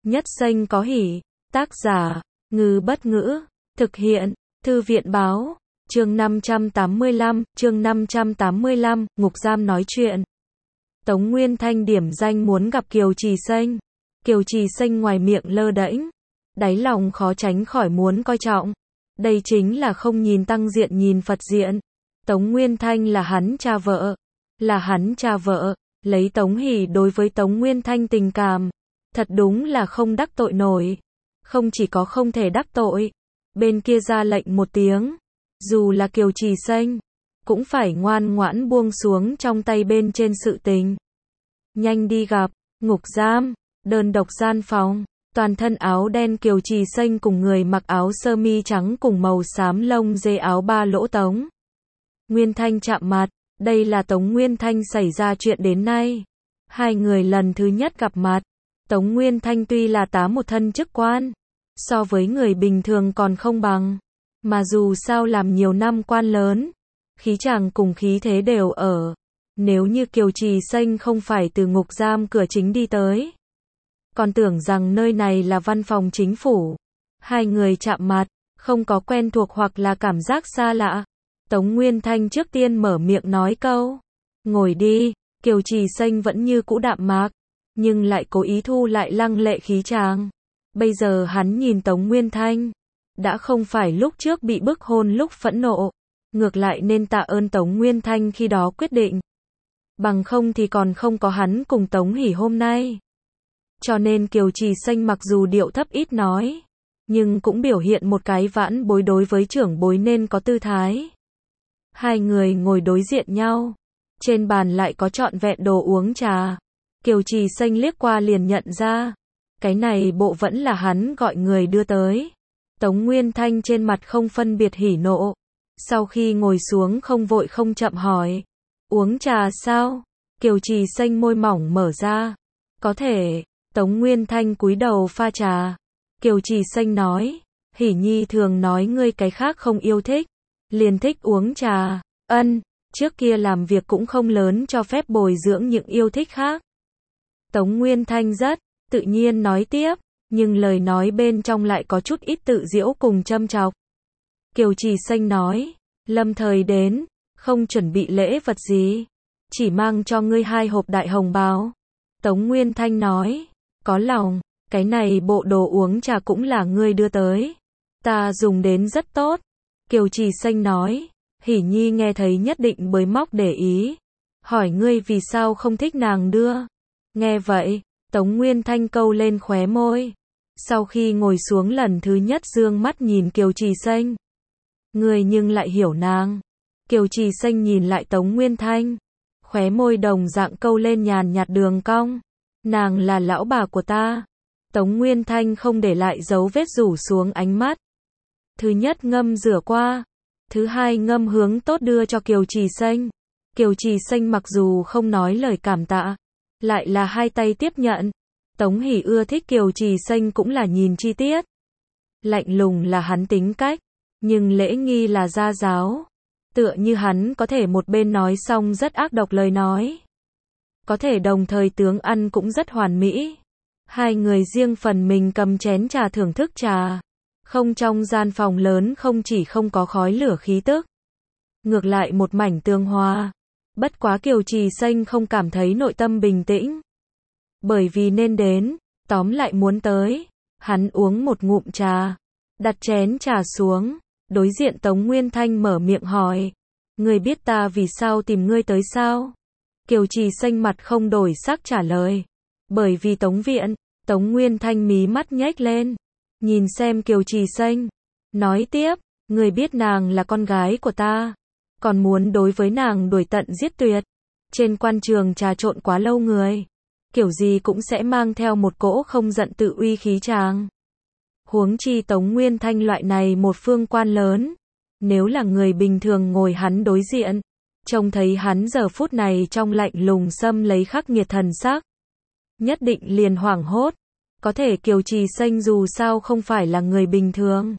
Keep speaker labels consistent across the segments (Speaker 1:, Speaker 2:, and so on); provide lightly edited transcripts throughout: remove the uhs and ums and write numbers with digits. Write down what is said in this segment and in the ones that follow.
Speaker 1: Nhất Xanh có hỉ. Tác giả, Ngư Bất Ngữ. Thực hiện, Thư viện Báo. Chương 585, ngục giam nói chuyện. Tống Nguyên Thanh điểm danh muốn gặp Kiều Trì Xanh. Kiều Trì Xanh ngoài miệng lơ đễnh, đáy lòng khó tránh khỏi muốn coi trọng. Đây chính là không nhìn tăng diện nhìn Phật diện. Tống Nguyên Thanh là hắn cha vợ, lấy Tống Hỷ đối với Tống Nguyên Thanh tình cảm, thật đúng là không đắc tội nổi. Không chỉ có không thể đắc tội, bên kia ra lệnh một tiếng, dù là Kiều Trì Xanh, cũng phải ngoan ngoãn buông xuống trong tay bên trên sự tình. Nhanh đi gặp, ngục giam, đơn độc gian phòng, toàn thân áo đen Kiều Trì Xanh cùng người mặc áo sơ mi trắng cùng màu xám lông dê áo ba lỗ Tống Nguyên Thanh chạm mặt. Đây là Tống Nguyên Thanh xảy ra chuyện đến nay hai người lần thứ nhất gặp mặt. Tống Nguyên Thanh tuy là tá một thân chức quan, so với người bình thường còn không bằng, mà dù sao làm nhiều năm quan lớn, khí chàng cùng khí thế đều ở. Nếu như Kiều Trì Xanh không phải từ ngục giam cửa chính đi tới, còn tưởng rằng nơi này là văn phòng chính phủ. Hai người chạm mặt, không có quen thuộc hoặc là cảm giác xa lạ. Tống Nguyên Thanh trước tiên mở miệng nói câu, ngồi đi. Kiều Trì Xanh vẫn như cũ đạm mạc, nhưng lại cố ý thu lại lăng lệ khí chàng. Bây giờ hắn nhìn Tống Nguyên Thanh, đã không phải lúc trước bị bức hôn lúc phẫn nộ, ngược lại nên tạ ơn Tống Nguyên Thanh khi đó quyết định. Bằng không thì còn không có hắn cùng Tống Hỷ hôm nay. Cho nên Kiều Trì Xanh mặc dù điệu thấp ít nói, nhưng cũng biểu hiện một cái vãn bối đối với trưởng bối nên có tư thái. Hai người ngồi đối diện nhau, trên bàn lại có trọn vẹn đồ uống trà. Kiều Trì Xanh liếc qua liền nhận ra, cái này bộ vẫn là hắn gọi người đưa tới. Tống Nguyên Thanh trên mặt không phân biệt hỉ nộ, sau khi ngồi xuống không vội không chậm hỏi, uống trà sao? Kiều Trì Xanh môi mỏng mở ra, có thể. Tống Nguyên Thanh cúi đầu pha trà. Kiều Trì Xanh nói, Hỷ Nhi thường nói ngươi cái khác không yêu thích, liền thích uống trà. Ân, trước kia làm việc cũng không lớn cho phép bồi dưỡng những yêu thích khác. Tống Nguyên Thanh rất tự nhiên nói tiếp, nhưng lời nói bên trong lại có chút ít tự giễu cùng châm chọc. Kiều Trì Xanh nói, lâm thời đến, không chuẩn bị lễ vật gì, chỉ mang cho ngươi 2 hộp đại hồng bào. Tống Nguyên Thanh nói, có lòng, cái này bộ đồ uống trà cũng là ngươi đưa tới, ta dùng đến rất tốt. Kiều Trì Xanh nói, Hỷ Nhi nghe thấy nhất định bới móc để ý, hỏi ngươi vì sao không thích nàng đưa. Nghe vậy, Tống Nguyên Thanh câu lên khóe môi, sau khi ngồi xuống lần thứ nhất dương mắt nhìn Kiều Trì Xanh. Ngươi nhưng lại hiểu nàng. Kiều Trì Xanh nhìn lại Tống Nguyên Thanh, khóe môi đồng dạng câu lên nhàn nhạt đường cong. Nàng là lão bà của ta. Tống Nguyên Thanh không để lại dấu vết rủ xuống ánh mắt. Thứ nhất ngâm rửa qua, thứ hai ngâm hướng tốt đưa cho Kiều Trì Xanh. Kiều Trì Xanh mặc dù không nói lời cảm tạ, lại là hai tay tiếp nhận. Tống Hỷ ưa thích Kiều Trì Xanh cũng là nhìn chi tiết. Lạnh lùng là hắn tính cách, nhưng lễ nghi là gia giáo. Tựa như hắn có thể một bên nói xong rất ác độc lời nói, có thể đồng thời tướng ăn cũng rất hoàn mỹ. Hai người riêng phần mình cầm chén trà thưởng thức trà. Không, trong gian phòng lớn không chỉ không có khói lửa khí tức, ngược lại một mảnh tương hòa. Bất quá Kiều Trì Xanh không cảm thấy nội tâm bình tĩnh, bởi vì nên đến, tóm lại muốn tới. Hắn uống một ngụm trà, đặt chén trà xuống, đối diện Tống Nguyên Thanh mở miệng hỏi, ngươi biết ta vì sao tìm ngươi tới sao? Kiều Trì Xanh mặt không đổi sắc trả lời, bởi vì Tống viện. Tống Nguyên Thanh mí mắt nhếch lên, nhìn xem Kiều Trì Xanh, nói tiếp, ngươi biết nàng là con gái của ta, còn muốn đối với nàng đuổi tận giết tuyệt. Trên quan trường trà trộn quá lâu người, kiểu gì cũng sẽ mang theo một cỗ không giận tự uy khí chàng. Huống chi Tống Nguyên Thanh loại này một phương quan lớn, nếu là người bình thường ngồi hắn đối diện, trông thấy hắn giờ phút này trong lạnh lùng xâm lấy khắc nghiệt thần sắc, nhất định liền hoảng hốt. Có thể Kiều Trì Xanh dù sao không phải là người bình thường.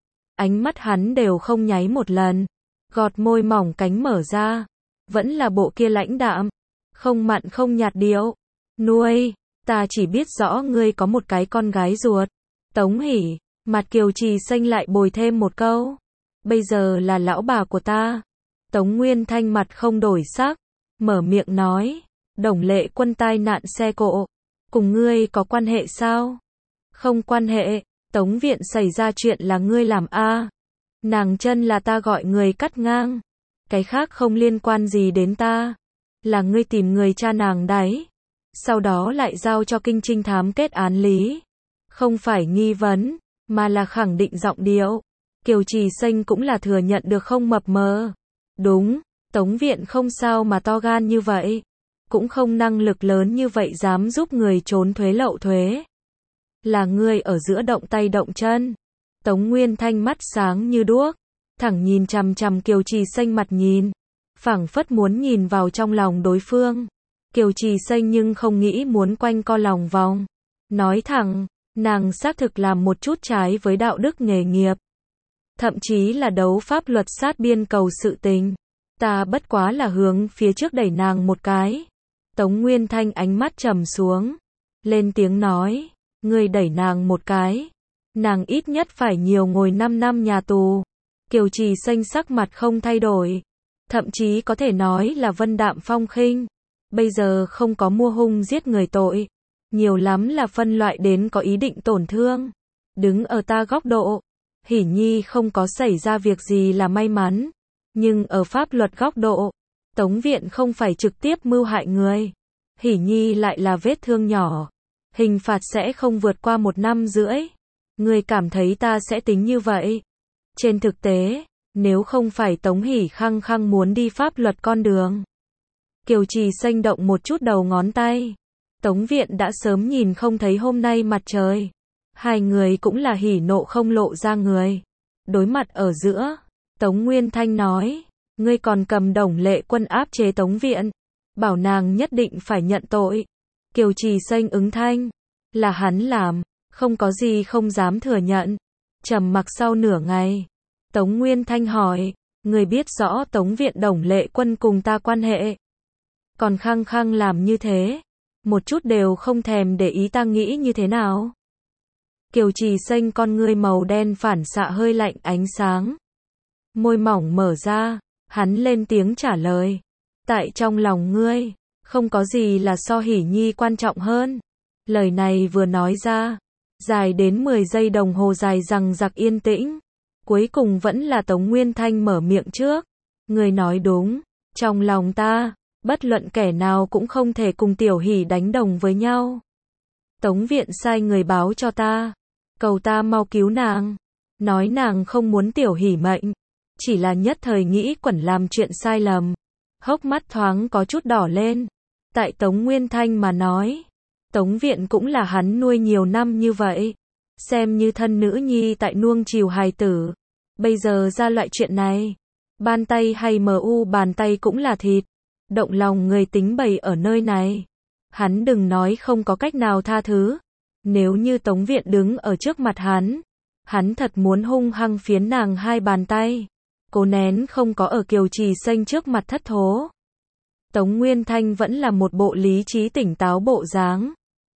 Speaker 1: Ánh mắt hắn đều không nháy một lần, gọt môi mỏng cánh mở ra, vẫn là bộ kia lãnh đạm, không mặn không nhạt điệu. Nuôi, Ta chỉ biết rõ ngươi có một cái con gái ruột. Tống Hỷ, mặt Kiều Trì Xanh lại bồi thêm một câu. Bây giờ là lão bà của ta. Tống Nguyên Thanh mặt không đổi sắc, mở miệng nói. Đồng Lệ Quân tai nạn xe cộ. Cùng ngươi có quan hệ sao? Không quan hệ, Tống Viện xảy ra chuyện là ngươi làm a. Nàng chân là ta gọi người cắt ngang. Cái khác không liên quan gì đến ta. Là ngươi tìm người cha nàng đấy. Sau đó lại giao cho kinh trinh thám kết án lý. Không phải nghi vấn, mà là khẳng định giọng điệu. Kiều Trì Xanh cũng là thừa nhận được không mập mờ. Đúng, Tống Viện không sao mà to gan như vậy. Cũng không năng lực lớn như vậy dám giúp người trốn thuế lậu thuế. Là ngươi ở giữa động tay động chân. Tống Nguyên Thanh mắt sáng như đuốc, thẳng nhìn chằm chằm Kiều Trì Xanh mặt nhìn, phảng phất muốn nhìn vào trong lòng đối phương. Kiều Trì Xanh nhưng không nghĩ muốn quanh co lòng vòng. Nói thẳng, nàng xác thực làm một chút trái với đạo đức nghề nghiệp. Thậm chí là đấu pháp luật sát biên cầu sự tình. Ta bất quá là hướng phía trước đẩy nàng một cái. Tống Nguyên Thanh ánh mắt trầm xuống, lên tiếng nói, ngươi đẩy nàng một cái. Nàng ít nhất phải nhiều ngồi 5 năm nhà tù. Kiều Trì Xanh sắc mặt không thay đổi. Thậm chí có thể nói là vân đạm phong khinh. Bây giờ không có mua hung giết người tội. Nhiều lắm là phân loại đến có ý định tổn thương. Đứng ở ta góc độ, Hỷ Nhi không có xảy ra việc gì là may mắn. Nhưng ở pháp luật góc độ, Tống Viện không phải trực tiếp mưu hại người. Hỷ Nhi lại là vết thương nhỏ. Hình phạt sẽ không vượt qua 1 năm rưỡi. Ngươi cảm thấy ta sẽ tính như vậy? Trên thực tế, nếu không phải Tống Hỷ khăng khăng muốn đi pháp luật con đường. Kiều Trì Xanh động một chút đầu ngón tay. Tống Viện đã sớm nhìn không thấy hôm nay mặt trời. Hai người cũng là hỉ nộ không lộ ra người. Đối mặt ở giữa, Tống Nguyên Thanh nói, ngươi còn cầm Đồng Lệ Quân áp chế Tống Viện, bảo nàng nhất định phải nhận tội. Kiều Trì Xanh ứng thanh, là hắn làm, không có gì không dám thừa nhận. Trầm mặc sau nửa ngày, Tống Nguyên Thanh hỏi, ngươi biết rõ Tống Viện Đồng Lệ Quân cùng ta quan hệ, còn khăng khăng làm như thế, một chút đều không thèm để ý ta nghĩ như thế nào. Kiều Trì Xanh con ngươi màu đen phản xạ hơi lạnh ánh sáng. Môi mỏng mở ra, hắn lên tiếng trả lời. Tại trong lòng ngươi, không có gì là so Hỷ Nhi quan trọng hơn. Lời này vừa nói ra, dài đến 10 giây đồng hồ dài dằng dặc yên tĩnh. Cuối cùng vẫn là Tống Nguyên Thanh mở miệng trước. Ngươi nói đúng, trong lòng ta, bất luận kẻ nào cũng không thể cùng Tiểu Hỷ đánh đồng với nhau. Tống Viện sai người báo cho ta, cầu ta mau cứu nàng, nói nàng không muốn Tiểu Hỷ mệnh, chỉ là nhất thời nghĩ quẩn làm chuyện sai lầm. Hốc mắt thoáng có chút đỏ lên. Tại Tống Nguyên Thanh mà nói, Tống Viện cũng là hắn nuôi nhiều năm như vậy, xem như thân nữ nhi tại nuông chiều hài tử. Bây giờ ra loại chuyện này, ban tay hay mu bàn tay cũng là thịt. Động lòng người tính bày ở nơi này, hắn đừng nói không có cách nào tha thứ. Nếu như Tống Viện đứng ở trước mặt hắn thật muốn hung hăng phiến nàng 2 bàn tay. Cố nén không có ở Kiều Trì Xanh trước mặt thất thố. Tống Nguyên Thanh vẫn là một bộ lý trí tỉnh táo bộ dáng.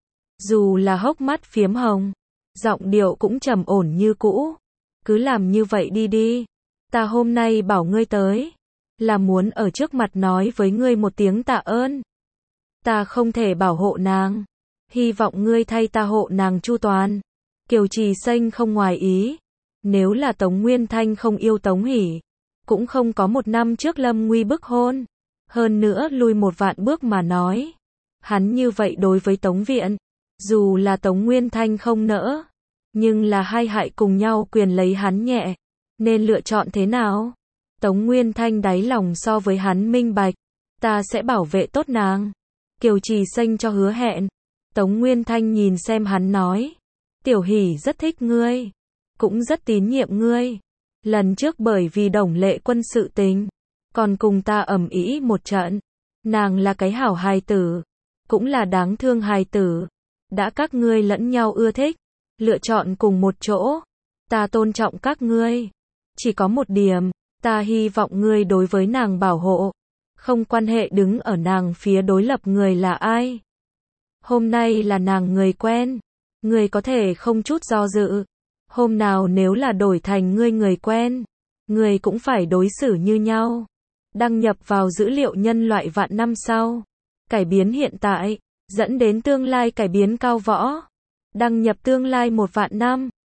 Speaker 1: Dù là hốc mắt phiếm hồng, giọng điệu cũng trầm ổn như cũ. Cứ làm như vậy đi. Ta hôm nay bảo ngươi tới, là muốn ở trước mặt nói với ngươi một tiếng tạ ơn. Ta không thể bảo hộ nàng, hy vọng ngươi thay ta hộ nàng chu toàn. Kiều Trì Xanh không ngoài ý. Nếu là Tống Nguyên Thanh không yêu Tống Hỷ, cũng không có 1 năm trước lâm nguy bức hôn. Hơn nữa lui 1 vạn bước mà nói, hắn như vậy đối với Tống Viện, dù là Tống Nguyên Thanh không nỡ, nhưng là hai hại cùng nhau quyền lấy hắn nhẹ, nên lựa chọn thế nào? Tống Nguyên Thanh đáy lòng so với hắn minh bạch, ta sẽ bảo vệ tốt nàng. Kiều Trì Xanh cho hứa hẹn. Tống Nguyên Thanh nhìn xem hắn nói, Tiểu Hỷ rất thích ngươi, cũng rất tín nhiệm ngươi. Lần trước bởi vì Đồng Lệ Quân sự tình, còn cùng ta ầm ĩ một trận. Nàng là cái hảo hài tử, cũng là đáng thương hài tử. Đã các ngươi lẫn nhau ưa thích, lựa chọn cùng một chỗ, ta tôn trọng các ngươi. Chỉ có một điểm, ta hy vọng ngươi đối với nàng bảo hộ. Không quan hệ đứng ở nàng phía đối lập người là ai. Hôm nay là nàng người quen. Người có thể không chút do dự. Hôm nào nếu là đổi thành ngươi người quen, người cũng phải đối xử như nhau. Đăng nhập vào dữ liệu nhân loại vạn năm sau. Cải biến hiện tại, dẫn đến tương lai cải biến cao võ. Đăng nhập tương lai 1 vạn năm.